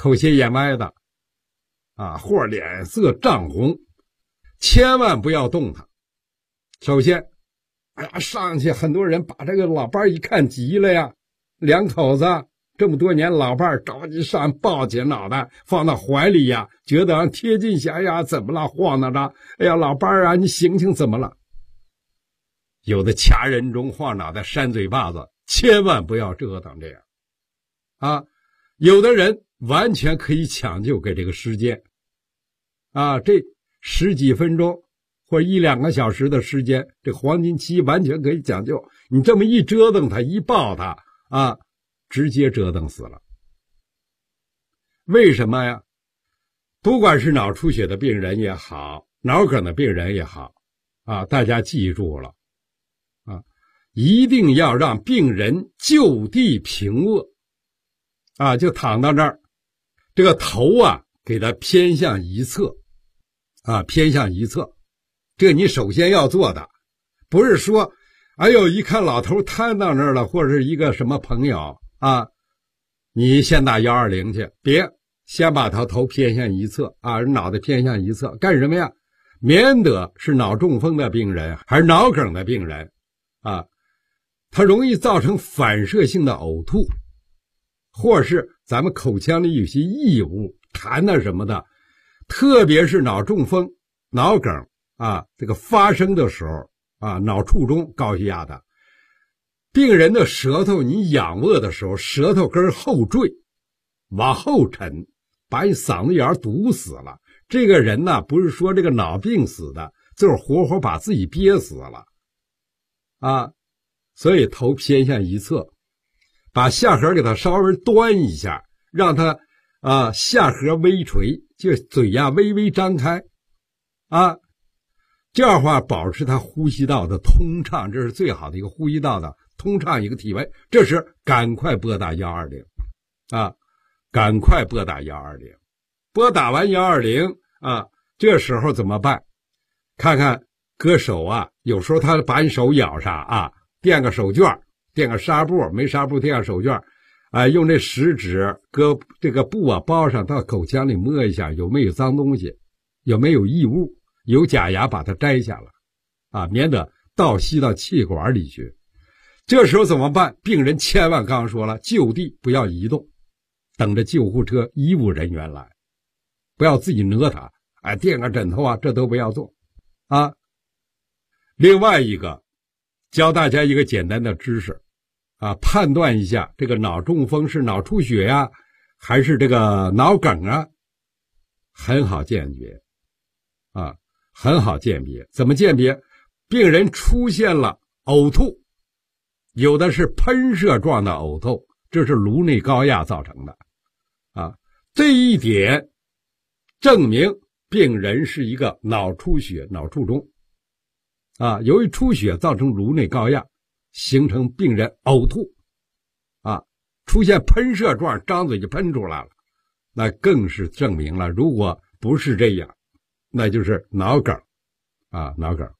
口斜眼歪的，或脸色涨红，千万不要动他。首先，上去很多人把这个老伴一看急了呀，两口子这么多年，老伴着急上抱起脑袋放到怀里呀，觉得贴近下呀，怎么了？晃荡着，哎呀，老伴啊，你醒醒，怎么了？有的掐人中晃脑袋扇嘴巴子，千万不要折腾这样有的人完全可以抢救给这个时间这十几分钟或1-2个小时的时间，这黄金期完全可以抢救。你这么一折腾他，一抱他直接折腾死了。为什么呀？不管是脑出血的病人也好，脑梗的病人也好大家记住了一定要让病人就地平卧就躺到这儿，这个头给他偏向一侧偏向一侧。这个你首先要做的不是说哎呦一看老头瘫到那儿了，或者是一个什么朋友你先打120去，别先把他头偏向一侧脑袋偏向一侧，干什么呀？免得是脑中风的病人还是脑梗的病人它容易造成反射性的呕吐，或是咱们口腔里有些异物痰什么的，特别是脑中风脑梗这个发生的时候脑卒中高血压的病人的舌头，你仰卧的时候舌头根后坠往后沉，把你嗓子眼堵死了。这个人呢，不是说这个脑病死的，就是活活把自己憋死了所以头偏向一侧，把下颌给它稍微端一下，让它下颌微垂，就嘴微微张开这样的话保持它呼吸道的通畅，这是最好的一个呼吸道的通畅一个体位。这时赶快拨打120赶快拨打120。拨打完120这时候怎么办？看看搁手有时候他把你手咬上垫个手绢，垫个纱布，没纱布垫个手绢用这食指搁这个布包上，到口腔里摸一下有没有脏东西，有没有异物，有假牙把它摘下来免得倒吸到气管里去。这时候怎么办？病人千万刚说了，就地不要移动，等着救护车医务人员来，不要自己挪他垫个枕头这都不要做另外一个教大家一个简单的知识判断一下这个脑中风是脑出血还是这个脑梗很好鉴别很好鉴别。怎么鉴别？病人出现了呕吐，有的是喷射状的呕吐，这是颅内高压造成的这一点证明病人是一个脑出血脑卒中由于出血造成颅内高压，形成病人呕吐出现喷射状，张嘴就喷出来了，那更是证明了，如果不是这样，那就是脑梗脑梗。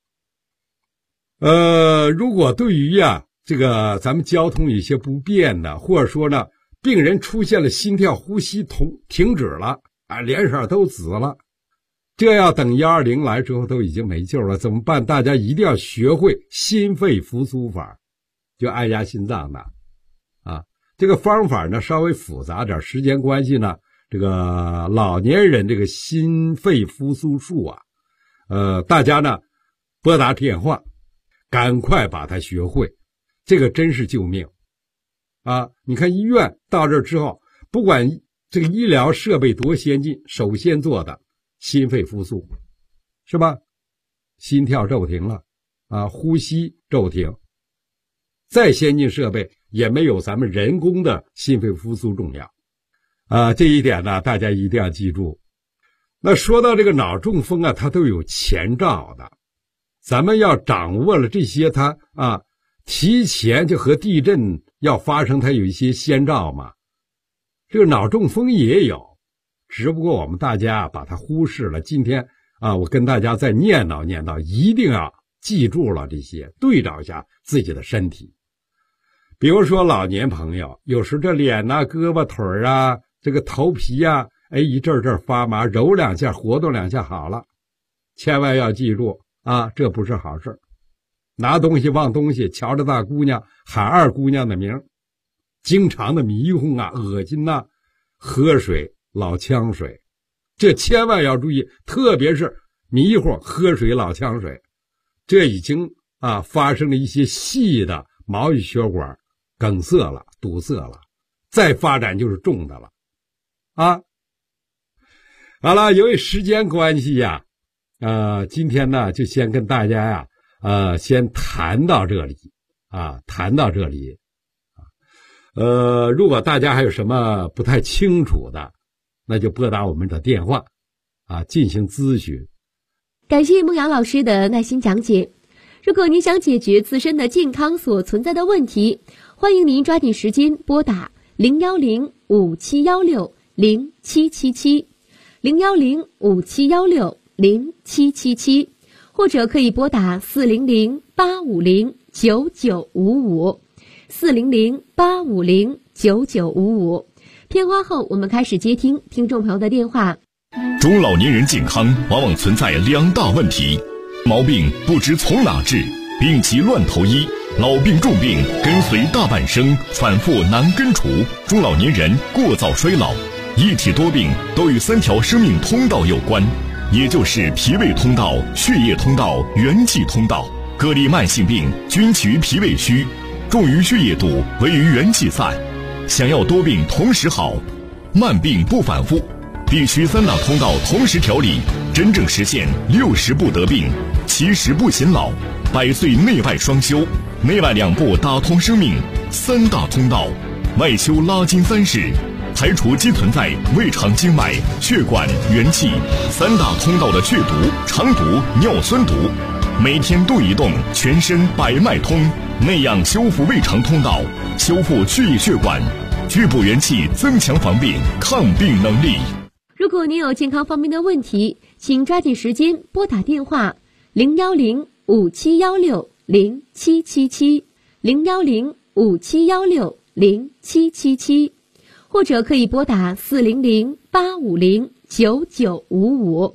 如果对于这个咱们交通有些不便的，或者说呢病人出现了心跳呼吸停止了脸色都紫了，这要等120来之后都已经没救了，怎么办？大家一定要学会心肺复苏法，就按压心脏的这个方法呢稍微复杂点，时间关系呢这个老年人这个心肺复苏术大家呢拨打电话赶快把它学会，这个真是救命你看医院到这之后，不管这个医疗设备多先进，首先做的心肺复苏是吧？心跳骤停了呼吸骤停，再先进设备也没有咱们人工的心肺复苏重要这一点呢大家一定要记住。那说到这个脑中风它都有前兆的，咱们要掌握了这些，它提前就和地震要发生它有一些先兆嘛。这个脑中风也有，只不过我们大家把它忽视了。今天我跟大家再念叨，一定要记住了这些，对照一下自己的身体。比如说老年朋友，有时这脸胳膊腿这个头皮呀，一阵阵发麻，揉两下，活动两下好了。千万要记住啊，这不是好事。拿东西忘东西，瞧着大姑娘喊二姑娘的名，经常的迷糊啊，恶心呐，喝水老呛水，这千万要注意，特别是迷糊喝水老呛水，这已经发生了一些细的毛细血管梗塞了，堵塞了，再发展就是重的了啊。好了，由于时间关系呀，今天呢就先跟大家呀先谈到这里。如果大家还有什么不太清楚的，那就拨打我们的电话进行咨询。 感谢孟瑶老师的耐心讲解。如果您想解决自身的健康所存在的问题，欢迎您抓紧时间拨打010-5716-0777 010-5716-0777，或者可以拨打400-850-9955 400-850-9955。片花后，我们开始接听听众朋友的电话。 中老年人健康往往存在两大问题，毛病不知从哪治，病急乱投医，老病重病跟随大半生，反复难根除，中老年人过早衰老。一体多病都与3条生命通道有关，也就是脾胃通道、血液通道、元气通道。各类慢性病均起于脾胃虚，重于血液堵，为于元气散。想要多病同时好，慢病不反复，必须3大通道同时调理，真正实现60不得病，70不显老，100岁内外双修，内外两部打通生命，3大通道，外修拉筋3式，排除积存在胃肠经脉、血管、元气3大通道的血毒、肠毒、尿酸毒。每天动一动，全身百脉通，那样修复胃肠通道，修复血液血管，聚补元气，增强防病抗病能力。 如果您有健康方面的问题，请抓紧时间拨打电话010-5716-0777 010-5716-0777，或者可以拨打400-850-9955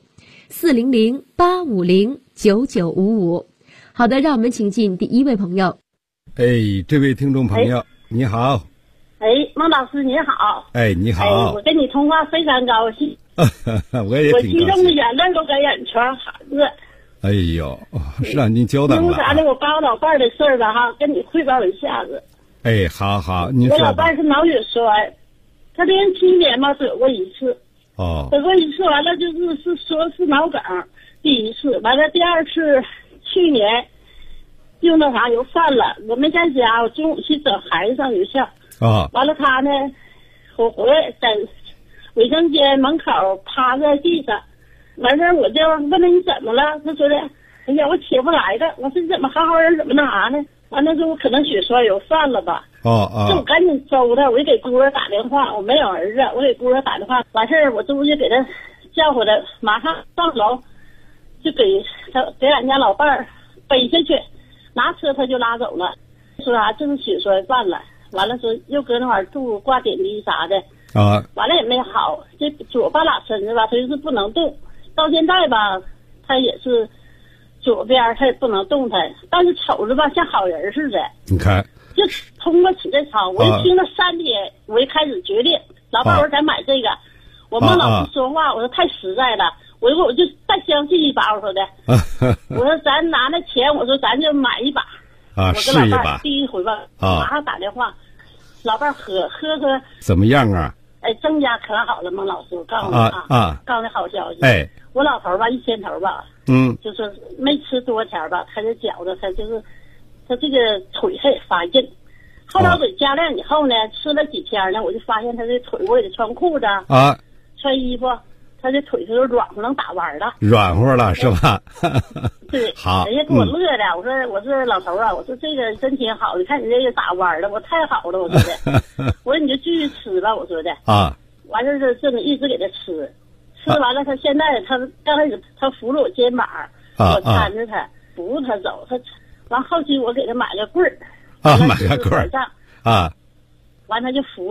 400-850-9955。好的，让我们请进第一位朋友。 这位听众朋友，你好。 孟老师你好。 你好。 我跟你通话非常高兴。 我也挺高兴。 我激动的眼泪都在眼圈含着。 是啊，您久等了。 啥的，我把我老伴儿的事儿吧跟你汇报一下子。 好，您说吧。 我老伴儿是脑血栓，他连7年吧得过一次。得过一次完了就是说是脑梗，第一次完了，第二次去年又那啥又犯了，我没在家，我中午去等孩子上学校。完了他呢，我回来在卫生间门口趴在地上，完事儿我就问他你怎么了，他说的哎呀我起不来了，我说你怎么好好人怎么那啥呢？完了之后可能血栓又犯了吧。这我赶紧收他，我就给姑儿打电话，我没有儿子，我给姑儿打电话，完事儿我这不就给他叫回来，马上上楼就给俺家老伴儿背下去，拿车他就拉走了，说啥这是血栓犯了，完了说又搁那块儿住挂点滴啥的，完了也没好，这左半拉身子吧他就是不能动，到现在吧他也是左边他也不能动弹，但是瞅着吧像好人似的。 你看就通过体检操，我一听了3天，我一开始决定，老伴儿我咱买这个。我孟老师说话，我说太实在了，我就再相信一把，我说的，我说咱拿那钱，我说咱就买一把。我跟老伴儿第一回吧，马上打电话，老伴儿喝怎么样啊？ 增加可好了，孟老师，我告诉你告诉你好消息。我老头吧，1天头吧，就是没吃多钱吧，他这觉着他就是他这个腿还发硬。后来我给加量以后呢，吃了几天呢，我就发现他这腿，我给他穿裤子穿衣服，他这腿就软乎，能打弯了， 软乎了是吧？ 对， 好， 人家给我乐的，我说老头啊，我说这个真挺好的，看你这个打弯了，我太好了，我说的，我说你就继续吃吧，我说的完事是这么一直给他吃完了，他现在他刚开始他扶着我肩膀，我搀着他扶他走，他完后期我给他买个棍儿。 买个棍儿完他就扶着，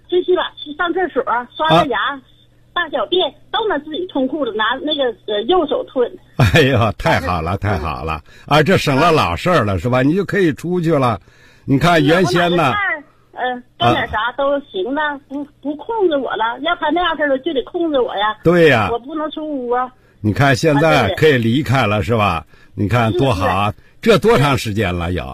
最起码去上厕所、刷个牙、大小便都能自己脱裤子，拿那个右手吞。 哎呀，太好了，太好了啊！这省了老事儿了，是吧？你就可以出去了。你看原先呢， 干点啥都行了，不控制我了。要他那样式的就得控制我呀。 对呀， 我不能出屋啊。 你看现在可以离开了，是吧？你看多好啊！这多长时间了？有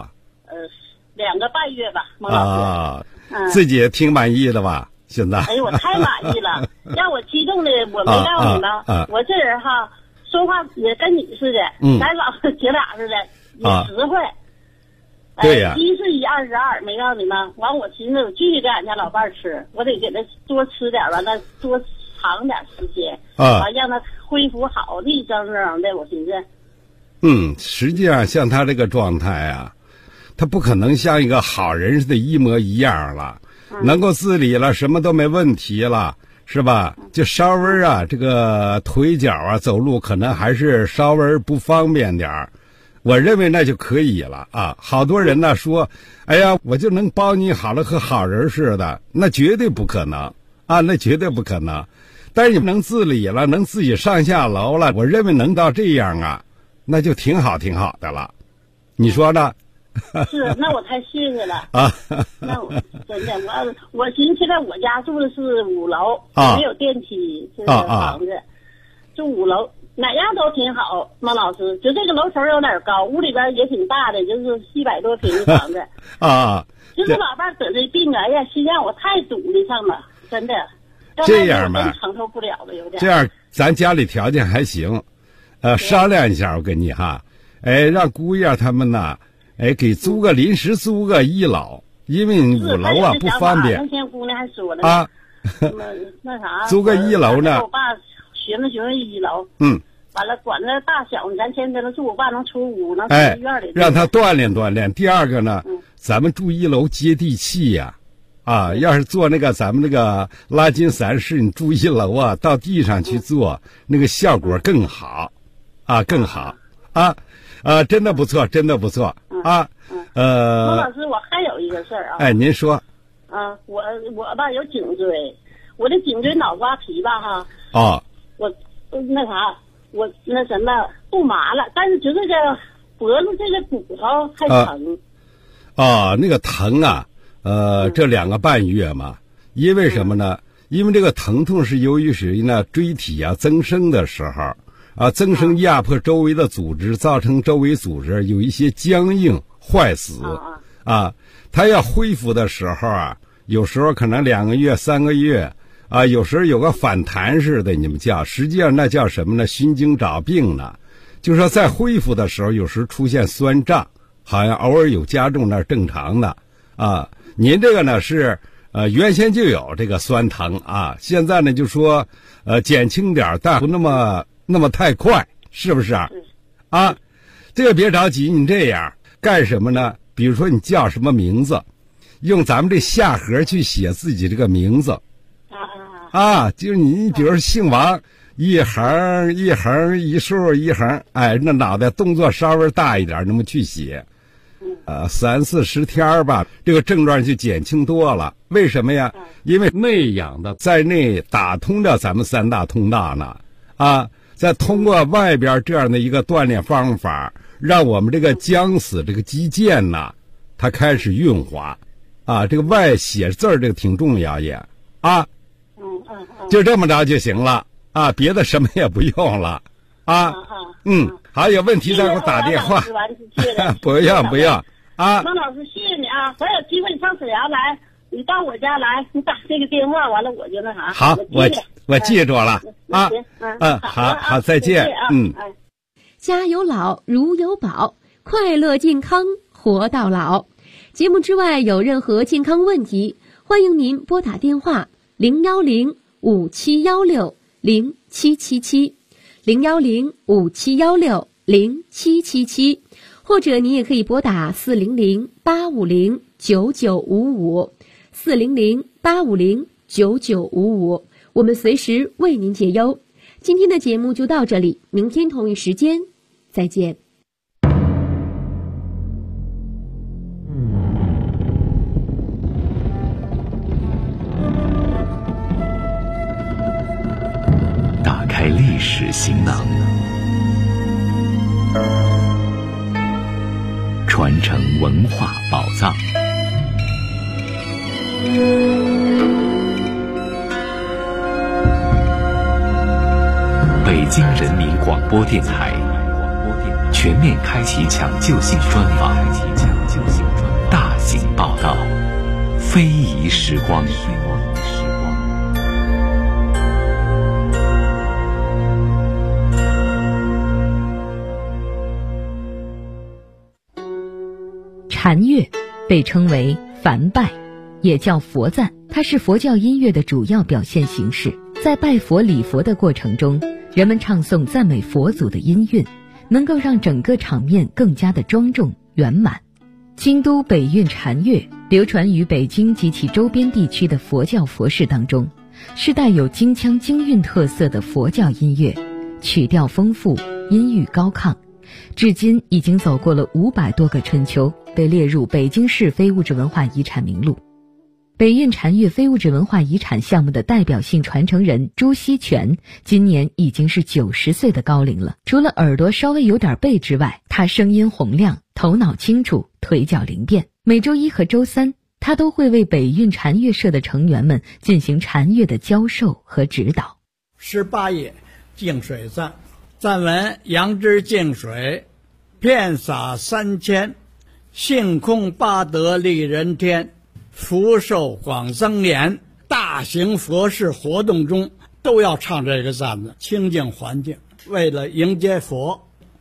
2个半月吧，孟老师。 自己也挺满意的吧？现在。 哎呦，我太满意了，让我激动的我没告诉你呢。我这人哈，说话也跟你似的，咱老姐俩似的，也实惠。 对呀。 1是1，2是2，没告诉你吗？完，我寻思我继续给俺家老伴儿吃，我得给他多吃点，完了多长点时间，完让他恢复好，立正正的。我寻思。 实际上像他这个状态啊，他不可能像一个好人似的一模一样了，能够自理了，什么都没问题了，是吧？就稍微这个腿脚走路可能还是稍微不方便点儿，我认为那就可以了啊。好多人呢说，哎呀，我就能包你好了，和好人似的，那绝对不可能啊，那绝对不可能。但是你能自理了，能自己上下楼了，我认为能到这样啊，那就挺好的了。你说呢？ 是，那我太谢谢了啊！那我真的，我寻思现在我家住的是5楼，没有电梯，这个房子住5楼，哪样都挺好。孟老师，就这个楼层有点高，屋里边也挺大的，就是700多平的房子就是老伴得这病哎呀，心让我太堵得上了，真的。 这样吧， 承受不了了，有点。 这样，咱家里条件还行，商量一下，我跟你哈，让姑爷他们呢。给临时租个1楼，因为5楼不方便。 那天姑娘还说了那啥， 租个1楼呢。 我爸寻思1楼，完了管那大小，咱先跟他住，我爸能出屋，能住院里。 让他锻炼锻炼。第二个呢，咱们住1楼接地气呀，要是做那个咱们那个拉筋散式，你住1楼到地上去做，那个效果更好，更好真的不错，真的不错啊。 孟老师，我还有一个事儿啊。 您说。 我吧有颈椎，我的颈椎脑瓜皮吧哈。我那啥，我那什么不麻了，但是就这个脖子这个骨头还疼。 那个疼啊，这2个半月嘛，因为什么呢？因为这个疼痛是由于属于呢椎体增生的时候。增生压迫周围的组织，造成周围组织有一些僵硬坏死它要恢复的时候有时候可能2个月3个月有时候有个反弹似的，你们叫，实际上那叫什么呢？心经找病呢。就是说在恢复的时候，有时出现酸胀，好像偶尔有加重，那是正常的您这个呢是原先就有这个酸疼现在呢就说减轻点，但不那么太快，是不是这个别着急，你这样干什么呢？比如说你叫什么名字，用咱们这下盒去写自己这个名字就是你比如说姓王，一横一横一竖一横，那脑袋动作稍微大一点，那么去写，30-40天吧，这个症状就减轻多了。为什么呀？因为内养的在内打通着咱们3大通道呢再通过外边这样的一个锻炼方法，让我们这个僵死这个肌腱呢，它开始运滑这个外写字儿这个挺重要也就这么着就行了别的什么也不用了好，有问题再给我打电话。不用孟老师，谢谢你咱有机会你上沈阳来，你到我家来，你打这个电话，完了我就那啥。 好，我记住了好，再见。 家有老如有宝，快乐健康活到老。节目之外有任何健康问题，欢迎您拨打电话010-5716-0777 010-5716-0777，或者你也可以拨打400-850-9955 400-850-9955，我们随时为您解忧。今天的节目就到这里，明天同一时间再见。 开历史行囊，传承文化宝藏。北京人民广播电台全面开启抢救性专访，大型报道，非遗时光。 禅乐被称为梵拜，也叫佛赞，它是佛教音乐的主要表现形式。在拜佛礼佛的过程中，人们唱诵赞美佛祖的音韵，能够让整个场面更加的庄重圆满。京都北韵禅乐流传于北京及其周边地区的佛教佛事当中，是带有京腔京韵特色的佛教音乐，曲调丰富，音域高亢，至今已经走过了500多个春秋，被列入北京市非物质文化遗产名录。北韵禅乐非物质文化遗产项目的代表性传承人朱锡全今年已经是90岁的高龄了。除了耳朵稍微有点背之外，他声音洪亮，头脑清楚，腿脚灵便。每周一和周三，他都会为北韵禅乐社的成员们进行禅乐的教授和指导。 18页净水赞，赞文：杨枝净水，遍洒3000，性空八德利人天，福寿广增年。大型佛事活动中都要唱这个赞子，清净环境，为了迎接佛。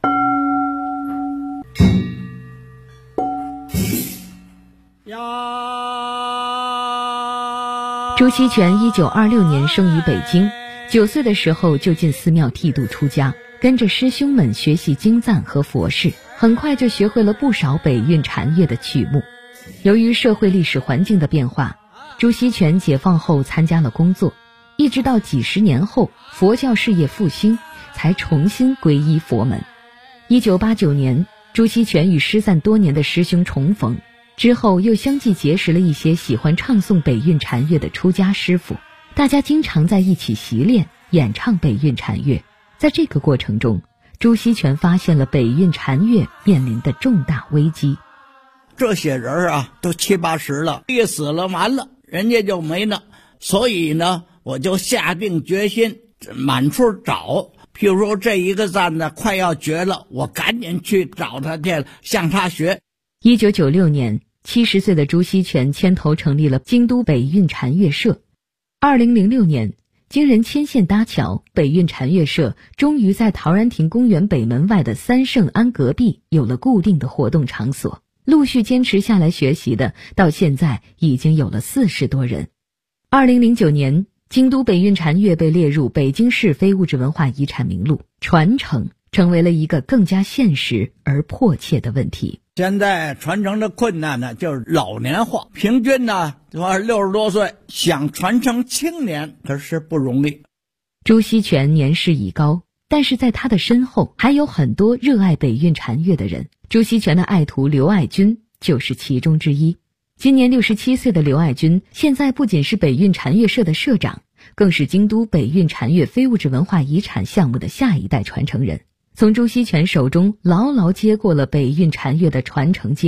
朱锡全1926年生于北京，9岁的时候就进寺庙剃度出家，跟着师兄们学习经赞和佛事，很快就学会了不少北韵禅乐的曲目。由于社会历史环境的变化，朱锡全解放后参加了工作，一直到几十年后佛教事业复兴，才重新皈依佛门。1989年，朱锡全与失散多年的师兄重逢，之后又相继结识了一些喜欢唱诵北韵禅乐的出家师傅，大家经常在一起习练演唱北韵禅乐。在这个过程中，朱锡全发现了北韵禅乐面临的重大危机。 这些人啊，都70、80了，一死了完了，人家就没了。所以呢，我就下定决心满处找。譬如说这一个赞呢快要绝了，我赶紧去找他去，向他学。 1996年，70岁的朱锡全牵头成立了京都北韵禅乐社。2006年，经人牵线搭桥，北韵禅乐社终于在陶然亭公园北门外的三圣庵隔壁有了固定的活动场所。陆续坚持下来学习的，到现在已经有了40多人。2009年，京都北韵禅乐被列入北京市非物质文化遗产名录，传承成为了一个更加现实而迫切的问题。 现在传承的困难呢，就是老年化，平均呢60多岁，想传承青年可是不容易。 朱锡全年事已高，但是在他的身后还有很多热爱北韵禅乐的人。朱锡全的爱徒刘爱军就是其中之一。今年67岁的刘爱军，现在不仅是北韵禅乐社的社长，更是京都北韵禅乐非物质文化遗产项目的下一代传承人，从朱锡全手中牢牢接过了北韵禅乐的传承接